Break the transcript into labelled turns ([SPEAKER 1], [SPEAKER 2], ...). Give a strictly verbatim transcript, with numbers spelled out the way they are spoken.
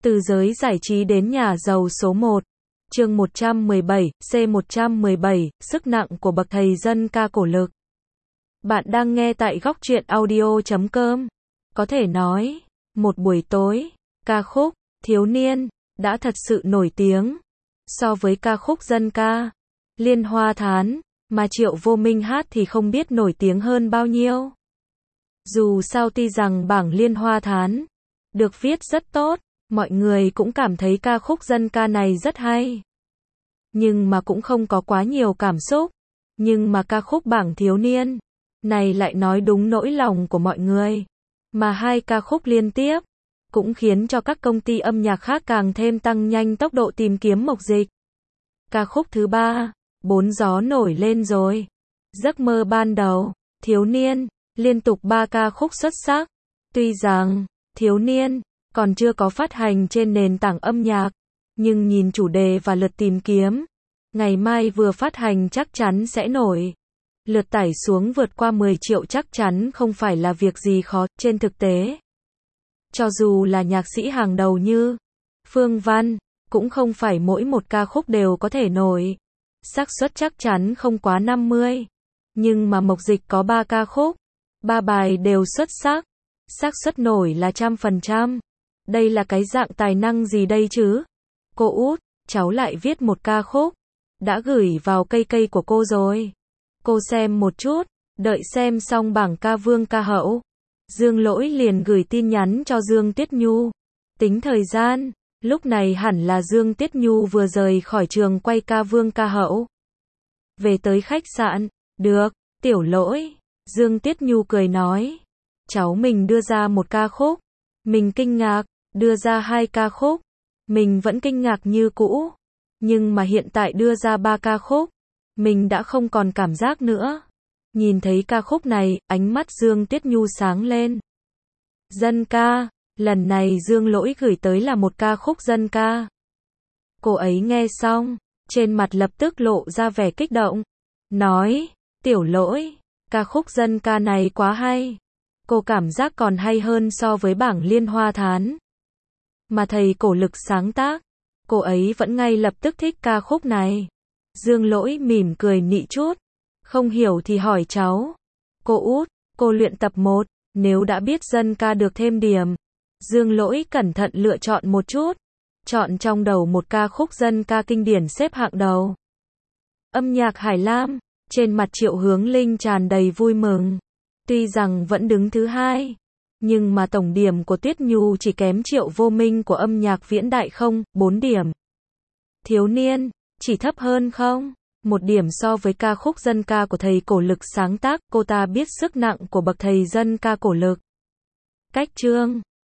[SPEAKER 1] Từ giới giải trí đến nhà giàu số một. Chương một trăm mười bảy, C một trăm mười bảy, sức nặng của bậc thầy dân ca cổ lực. Bạn đang nghe tại góc truyện audio chấm com. Có thể nói, một buổi tối, ca khúc Thiếu Niên đã thật sự nổi tiếng. So với ca khúc dân ca Liên Hoa Thán mà Triệu Vô Minh hát thì không biết nổi tiếng hơn bao nhiêu. Dù sao tuy rằng bảng Liên Hoa Thán được viết rất tốt, mọi người cũng cảm thấy ca khúc dân ca này rất hay. Nhưng mà cũng không có quá nhiều cảm xúc. Nhưng mà ca khúc bảng Thiếu Niên này lại nói đúng nỗi lòng của mọi người. Mà hai ca khúc liên tiếp cũng khiến cho các công ty âm nhạc khác càng thêm tăng nhanh tốc độ tìm kiếm mộc dịch. Ca khúc thứ ba, Bốn Gió Nổi Lên Rồi, Giấc Mơ Ban Đầu, Thiếu Niên, liên tục ba ca khúc xuất sắc. Tuy rằng Thiếu Niên còn chưa có phát hành trên nền tảng âm nhạc, nhưng nhìn chủ đề và lượt tìm kiếm, ngày mai vừa phát hành chắc chắn sẽ nổi. Lượt tải xuống vượt qua mười triệu chắc chắn không phải là việc gì khó. Trên thực tế, cho dù là nhạc sĩ hàng đầu như Phương Văn, cũng không phải mỗi một ca khúc đều có thể nổi. Xác suất chắc chắn không quá năm mươi. Nhưng mà mộc dịch có ba ca khúc, ba bài đều xuất sắc, xác suất nổi là trăm phần trăm. Đây là cái dạng tài năng gì đây chứ? Cô út, cháu lại viết một ca khúc, đã gửi vào cây cây của cô rồi. Cô xem một chút, đợi xem xong bảng ca vương ca hậu. Dương Lỗi liền gửi tin nhắn cho Dương Tuyết Nhu. Tính thời gian, lúc này hẳn là Dương Tuyết Nhu vừa rời khỏi trường quay ca vương ca hậu. Về tới khách sạn, được, Tiểu Lỗi. Dương Tuyết Nhu cười nói. Cháu mình đưa ra một ca khúc. Mình kinh ngạc, đưa ra hai ca khúc. Mình vẫn kinh ngạc như cũ. Nhưng mà hiện tại đưa ra ba ca khúc. Mình đã không còn cảm giác nữa. Nhìn thấy ca khúc này, ánh mắt Dương Tuyết Nhu sáng lên. Dân ca, lần này Dương Lỗi gửi tới là một ca khúc dân ca. Cô ấy nghe xong, trên mặt lập tức lộ ra vẻ kích động. Nói, Tiểu Lỗi, ca khúc dân ca này quá hay. Cô cảm giác còn hay hơn so với bảng Liên Hoa Thán mà thầy cổ lực sáng tác. Cô ấy vẫn ngay lập tức thích ca khúc này. Dương Lỗi mỉm cười nị chút. Không hiểu thì hỏi cháu. Cô út, cô luyện tập một, nếu đã biết dân ca được thêm điểm. Dương Lỗi cẩn thận lựa chọn một chút. Chọn trong đầu một ca khúc dân ca kinh điển xếp hạng đầu. Âm nhạc Hải Lam. Trên mặt Triệu Hướng Linh tràn đầy vui mừng. Tuy rằng vẫn đứng thứ hai, nhưng mà tổng điểm của Tuyết Nhu chỉ kém Triệu Vô Minh của âm nhạc Viễn Đại không, bốn điểm. Thiếu Niên, chỉ thấp hơn không, một điểm so với ca khúc dân ca của thầy cổ lực sáng tác. Cô ta biết sức nặng của bậc thầy dân ca cổ lực. Cách chương